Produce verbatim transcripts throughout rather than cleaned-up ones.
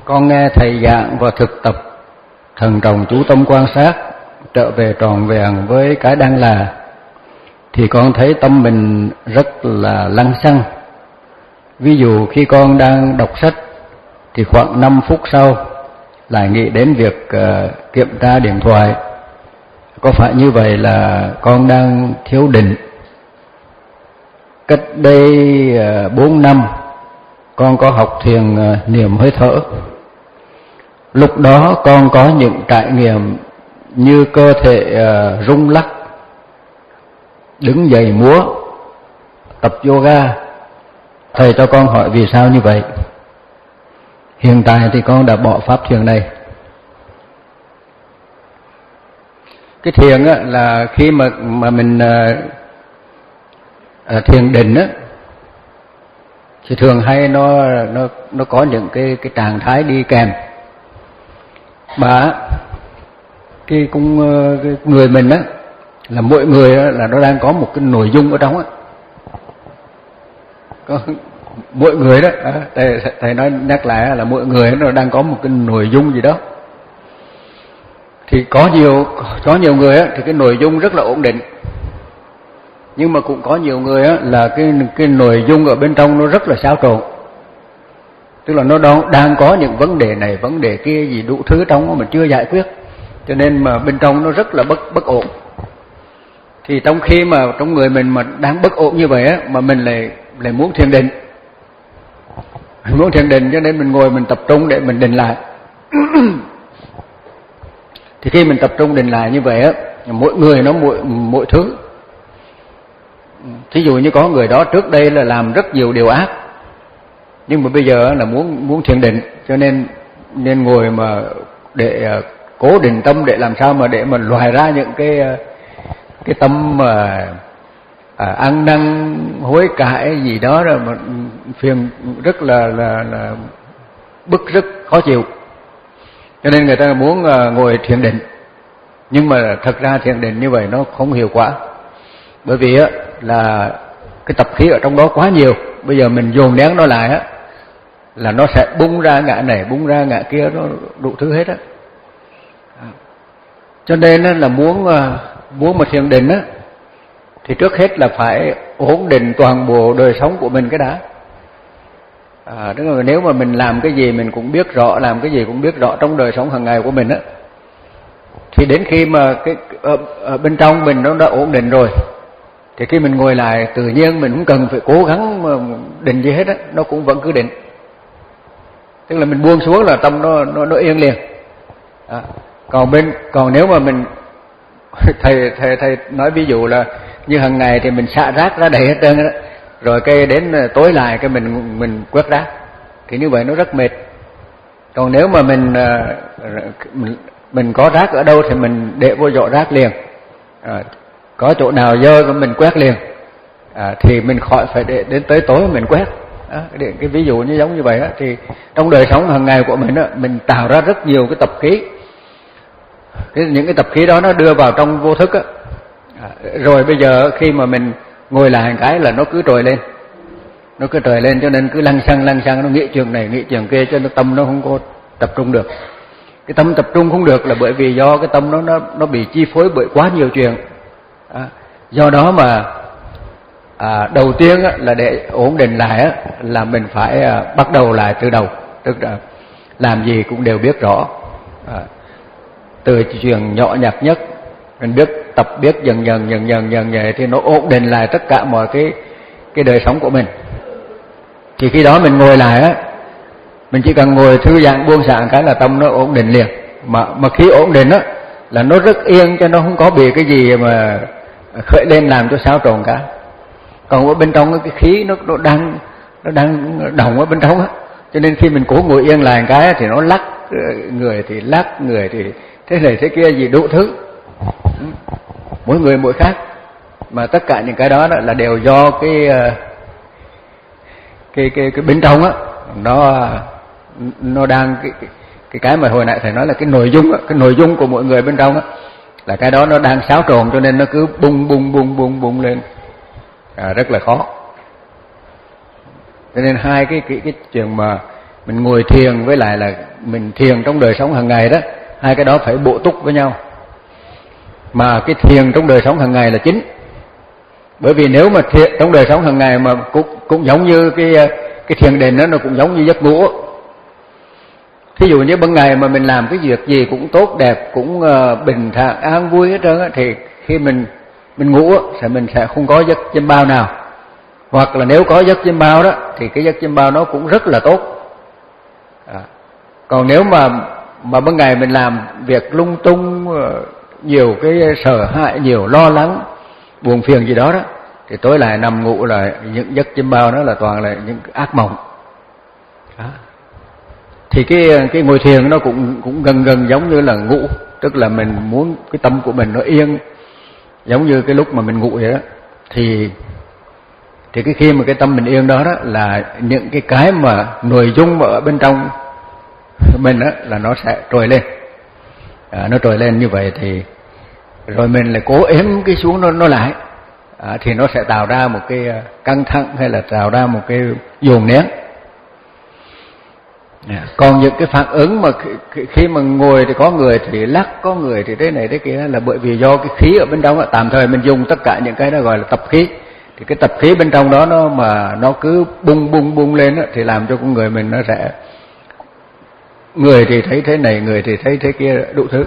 Con nghe thầy giảng và thực tập thần trọng chú tâm quan sát, trở về trọn vẹn với cái đang là, thì con thấy tâm mình rất là lăng xăng. Ví dụ khi con đang đọc sách thì khoảng năm phút sau lại nghĩ đến việc uh, kiểm tra điện thoại. Có phải như vậy là con đang thiếu định? Cách đây uh, bốn năm con có học thiền uh, niệm hơi thở. Lúc đó con có những trải nghiệm như cơ thể uh, rung lắc, đứng dậy múa, tập yoga. Thầy cho con hỏi vì sao như vậy? Hiện tại thì con đã bỏ pháp thiền này. Cái thiền á, là khi mà mà mình uh, thiền định á, thì thường hay nó nó nó có những cái cái trạng thái đi kèm. Mà cái cũng cái người mình á, là mỗi người á, là nó đang có một cái nội dung ở trong á. Có mỗi người đó, thầy, thầy nói nhắc lại là mỗi người nó đang có một cái nội dung gì đó. Thì có nhiều có nhiều người á, thì cái nội dung rất là ổn định, nhưng mà cũng có nhiều người á, là cái cái nội dung ở bên trong nó rất là xáo trộn. Tức là nó đang, đang có những vấn đề này vấn đề kia gì đủ thứ trong mà mình chưa giải quyết, cho nên mà bên trong nó rất là bất bất ổn. Thì trong khi mà trong người mình mà đang bất ổn như vậy á, mà mình lại lại muốn thiền định, mình muốn thiền định cho nên mình ngồi mình tập trung để mình định lại. Thì khi mình tập trung định lại như vậy á, mỗi người nó mỗi mỗi thứ. Thí dụ như có người đó trước đây là làm rất nhiều điều ác, nhưng mà bây giờ là muốn muốn thiền định, cho nên nên ngồi mà để uh, cố định tâm để làm sao mà để mà loại ra những cái uh, cái tâm mà uh, ăn năn hối cải gì đó, rồi mà phiền rất là là là bức rất khó chịu. Cho nên người ta muốn uh, ngồi thiền định, nhưng mà thật ra thiền định như vậy nó không hiệu quả, bởi vì á là cái tập khí ở trong đó quá nhiều. Bây giờ mình dồn nén nó lại á, là nó sẽ bung ra ngã này bung ra ngã kia, nó đủ thứ hết á. Cho nên là muốn muốn mà thiền định á, thì trước hết là phải ổn định toàn bộ đời sống của mình cái đã. À, tức là nếu mà mình làm cái gì mình cũng biết rõ, làm cái gì cũng biết rõ trong đời sống hàng ngày của mình á, thì đến khi mà cái ở, ở bên trong mình nó đã ổn định rồi, thì khi mình ngồi lại tự nhiên mình cũng cần phải cố gắng mà định gì hết á, nó cũng vẫn cứ định. Tức là mình buông xuống là tâm nó nó, nó yên liền. À, còn bên còn nếu mà mình thầy thầy thầy nói ví dụ là như hàng ngày thì mình xả rác ra đầy hết trơn đó, rồi cái đến tối lại cái mình mình quét rác, thì như vậy nó rất mệt. Còn nếu mà mình mình, mình có rác ở đâu thì mình để vô giỏ rác liền. À, có chỗ nào dơ thì mình quét liền. À, thì mình khỏi phải để đến tới tối mình quét. À, cái, cái ví dụ như giống như vậy đó, thì trong đời sống hàng ngày của mình đó, mình tạo ra rất nhiều cái tập khí. Cái, những cái tập khí đó nó đưa vào trong vô thức á. À, rồi bây giờ khi mà mình ngồi lại một cái là nó cứ trồi lên, nó cứ trồi lên, cho nên cứ lăng xăng lăng xăng, nó nghĩ chuyện này nghĩ chuyện kia, cho nên tâm nó không có tập trung được. Cái tâm tập trung không được là bởi vì do cái tâm nó nó nó bị chi phối bởi quá nhiều chuyện. À, do đó mà à, đầu tiên á, là để ổn định lại á, là mình phải à, bắt đầu lại từ đầu, tức là làm gì cũng đều biết rõ. À, từ chuyện nhỏ nhặt nhất mình biết tập biết dần dần dần dần dần vậy thì nó ổn định lại tất cả mọi cái cái đời sống của mình. Thì khi đó mình ngồi lại á, mình chỉ cần ngồi thư giãn buông xả cái là tâm nó ổn định liền. Mà mà khi ổn định á là nó rất yên, cho nó không có bị cái gì mà khởi lên làm cho xáo trộn cả. Còn ở bên trong cái khí nó nó đang nó đang động ở bên trong á, cho nên khi mình cố ngồi yên lại cái thì nó lắc người thì lắc người thì thế này thế kia gì đủ thứ. Mỗi người mỗi khác, mà tất cả những cái đó, đó là đều do cái cái cái cái bên trong á, nó nó đang cái cái cái mà hồi nãy thầy nói là cái nội dung á, cái nội dung của mỗi người bên trong á, là cái đó nó đang xáo trộn, cho nên nó cứ bung bung bung bung bung lên, à, rất là khó. Cho nên hai cái cái cái chuyện mà mình ngồi thiền với lại là mình thiền trong đời sống hàng ngày đó, hai cái đó phải bổ túc với nhau. Mà cái thiền trong đời sống hàng ngày là chính. Bởi vì nếu mà thiền trong đời sống hàng ngày mà cũng cũng giống như cái cái thiền định đó, nó cũng giống như giấc ngủ. Thí dụ như ban ngày mà mình làm cái việc gì cũng tốt đẹp, cũng uh, bình thản an vui hết trơn á, thì khi mình mình ngủ thì mình sẽ không có giấc chim bao nào. Hoặc là nếu có giấc chim bao đó thì cái giấc chim bao nó cũng rất là tốt. À. Còn nếu mà mà ban ngày mình làm việc lung tung, nhiều cái sợ hãi, nhiều lo lắng, buồn phiền gì đó đó, thì tối lại nằm ngủ là những giấc chim bao đó là toàn là những ác mộng. À. Thì cái cái ngồi thiền nó cũng cũng gần gần giống như là ngủ, tức là mình muốn cái tâm của mình nó yên, giống như cái lúc mà mình ngủ vậy đó. Thì thì cái khi mà cái tâm mình yên đó đó là những cái cái mà nội dung ở bên trong mình đó là nó sẽ trồi lên. À, nó trồi lên như vậy thì rồi mình lại cố ém cái xuống nó nó lại. À, thì nó sẽ tạo ra một cái căng thẳng hay là tạo ra một cái dồn nén. À, còn những cái phản ứng mà khi, khi mà ngồi thì có người thì lắc, có người thì thế này thế kia là bởi vì do cái khí ở bên trong đó, tạm thời mình dùng tất cả những cái đó gọi là tập khí. Thì cái tập khí bên trong đó nó mà nó cứ bung bung bung lên đó, thì làm cho con người mình nó sẽ, người thì thấy thế này, người thì thấy thế kia, đủ thứ.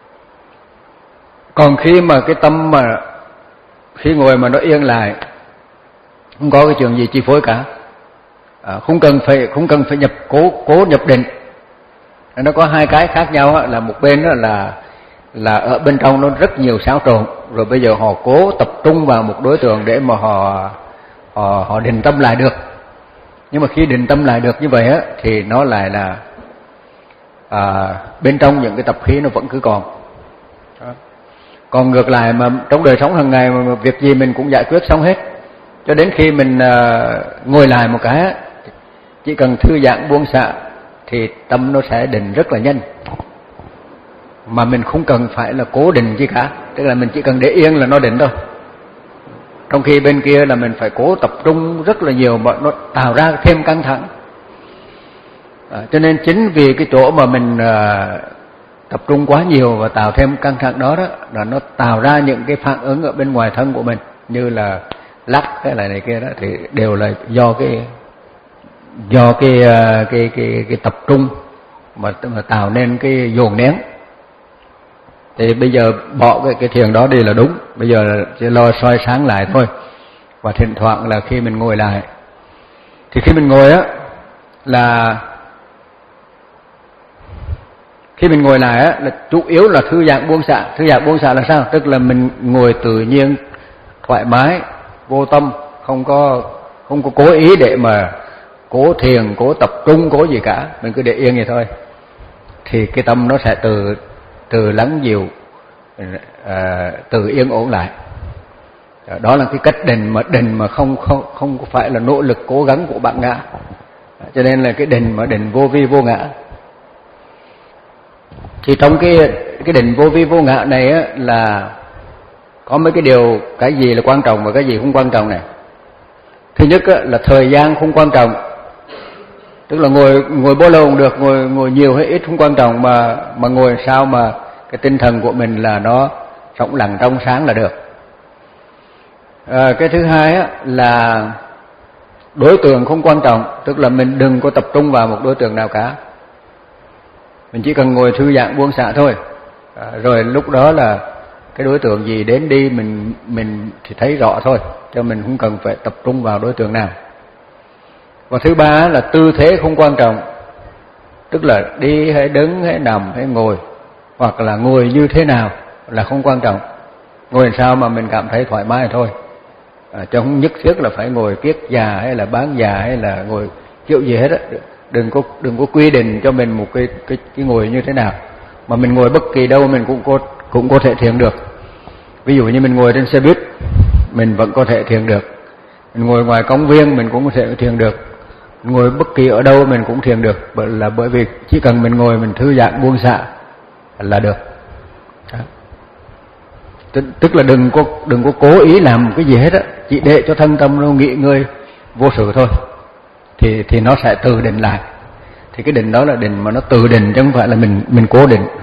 Còn khi mà cái tâm mà khi ngồi mà nó yên lại, không có cái chuyện gì chi phối cả, à, không cần phải không cần phải nhập cố cố nhập định. Nó có hai cái khác nhau đó, là một bên đó là là ở bên trong nó rất nhiều xáo trộn, rồi bây giờ họ cố tập trung vào một đối tượng để mà họ họ họ định tâm lại được. Nhưng mà khi định tâm lại được như vậy á thì nó lại là à, bên trong những cái tập khí nó vẫn cứ còn. Đó. Còn ngược lại mà trong đời sống hàng ngày mà việc gì mình cũng giải quyết xong hết, cho đến khi mình à, ngồi lại một cái, chỉ cần thư giãn buông xả thì tâm nó sẽ định rất là nhanh. Mà mình không cần phải là cố định gì cả, tức là mình chỉ cần để yên là nó định thôi. Trong khi bên kia là mình phải cố tập trung rất là nhiều mà nó tạo ra thêm căng thẳng. À, cho nên chính vì cái chỗ mà mình à, tập trung quá nhiều và tạo thêm căng thẳng đó đó, là nó tạo ra những cái phản ứng ở bên ngoài thân của mình, như là lắc cái này này kia đó, thì đều là do cái do cái cái cái cái, cái tập trung mà, mà tạo nên cái dồn nén. Thì bây giờ bỏ cái, cái thiền đó đi là đúng, bây giờ là chỉ lo soi sáng lại thôi. Và thỉnh thoảng là khi mình ngồi lại, thì khi mình ngồi á là khi mình ngồi lại á là chủ yếu là thư giãn buông xả. Thư giãn buông xả là sao? Tức là mình ngồi tự nhiên, thoải mái, vô tâm, không có không có cố ý để mà cố thiền, cố tập trung, cố gì cả, mình cứ để yên vậy thôi. Thì cái tâm nó sẽ từ từ lắng dịu, à, từ yên ổn lại. Đó là cái cách định mà định mà không không không phải là nỗ lực cố gắng của bạn ngã. Cho nên là cái định mà định vô vi vô ngã. Thì trong cái cái định vô vi vô ngã này á là có mấy cái điều, cái gì là quan trọng và cái gì không quan trọng này. Thứ nhất á, là thời gian không quan trọng. Tức là ngồi ngồi bao lâu cũng được, ngồi ngồi nhiều hay ít không quan trọng, mà mà ngồi sao mà cái tinh thần của mình là nó rộng lặng trong sáng là được. À, cái thứ hai á, là đối tượng không quan trọng, tức là mình đừng có tập trung vào một đối tượng nào cả. Mình chỉ cần ngồi thư giãn buông xả thôi. À, rồi lúc đó là cái đối tượng gì đến đi mình mình thì thấy rõ thôi, cho mình không cần phải tập trung vào đối tượng nào. Và thứ ba là tư thế không quan trọng, tức là đi hay đứng hay nằm hay ngồi, hoặc là ngồi như thế nào là không quan trọng. Ngồi làm sao mà mình cảm thấy thoải mái thôi, à, chứ không nhất thiết là phải ngồi kiết già hay là bán già hay là ngồi kiểu gì hết á. Đừng có đừng có quy định cho mình một cái cái cái ngồi như thế nào, mà mình ngồi bất kỳ đâu mình cũng có cũng có thể thiền được. Ví dụ như mình ngồi trên xe buýt mình vẫn có thể thiền được, mình ngồi ngoài công viên mình cũng có thể thiền được, ngồi bất kỳ ở đâu mình cũng thiền được, bởi là bởi vì chỉ cần mình ngồi mình thư giãn buông xả là được. Đó. Tức, tức là đừng có đừng có cố ý làm cái gì hết á, chỉ để cho thân tâm nó nghỉ ngơi vô sự thôi, thì thì nó sẽ tự định lại. thì cái định đó là định mà nó tự định chứ không phải là mình mình cố định.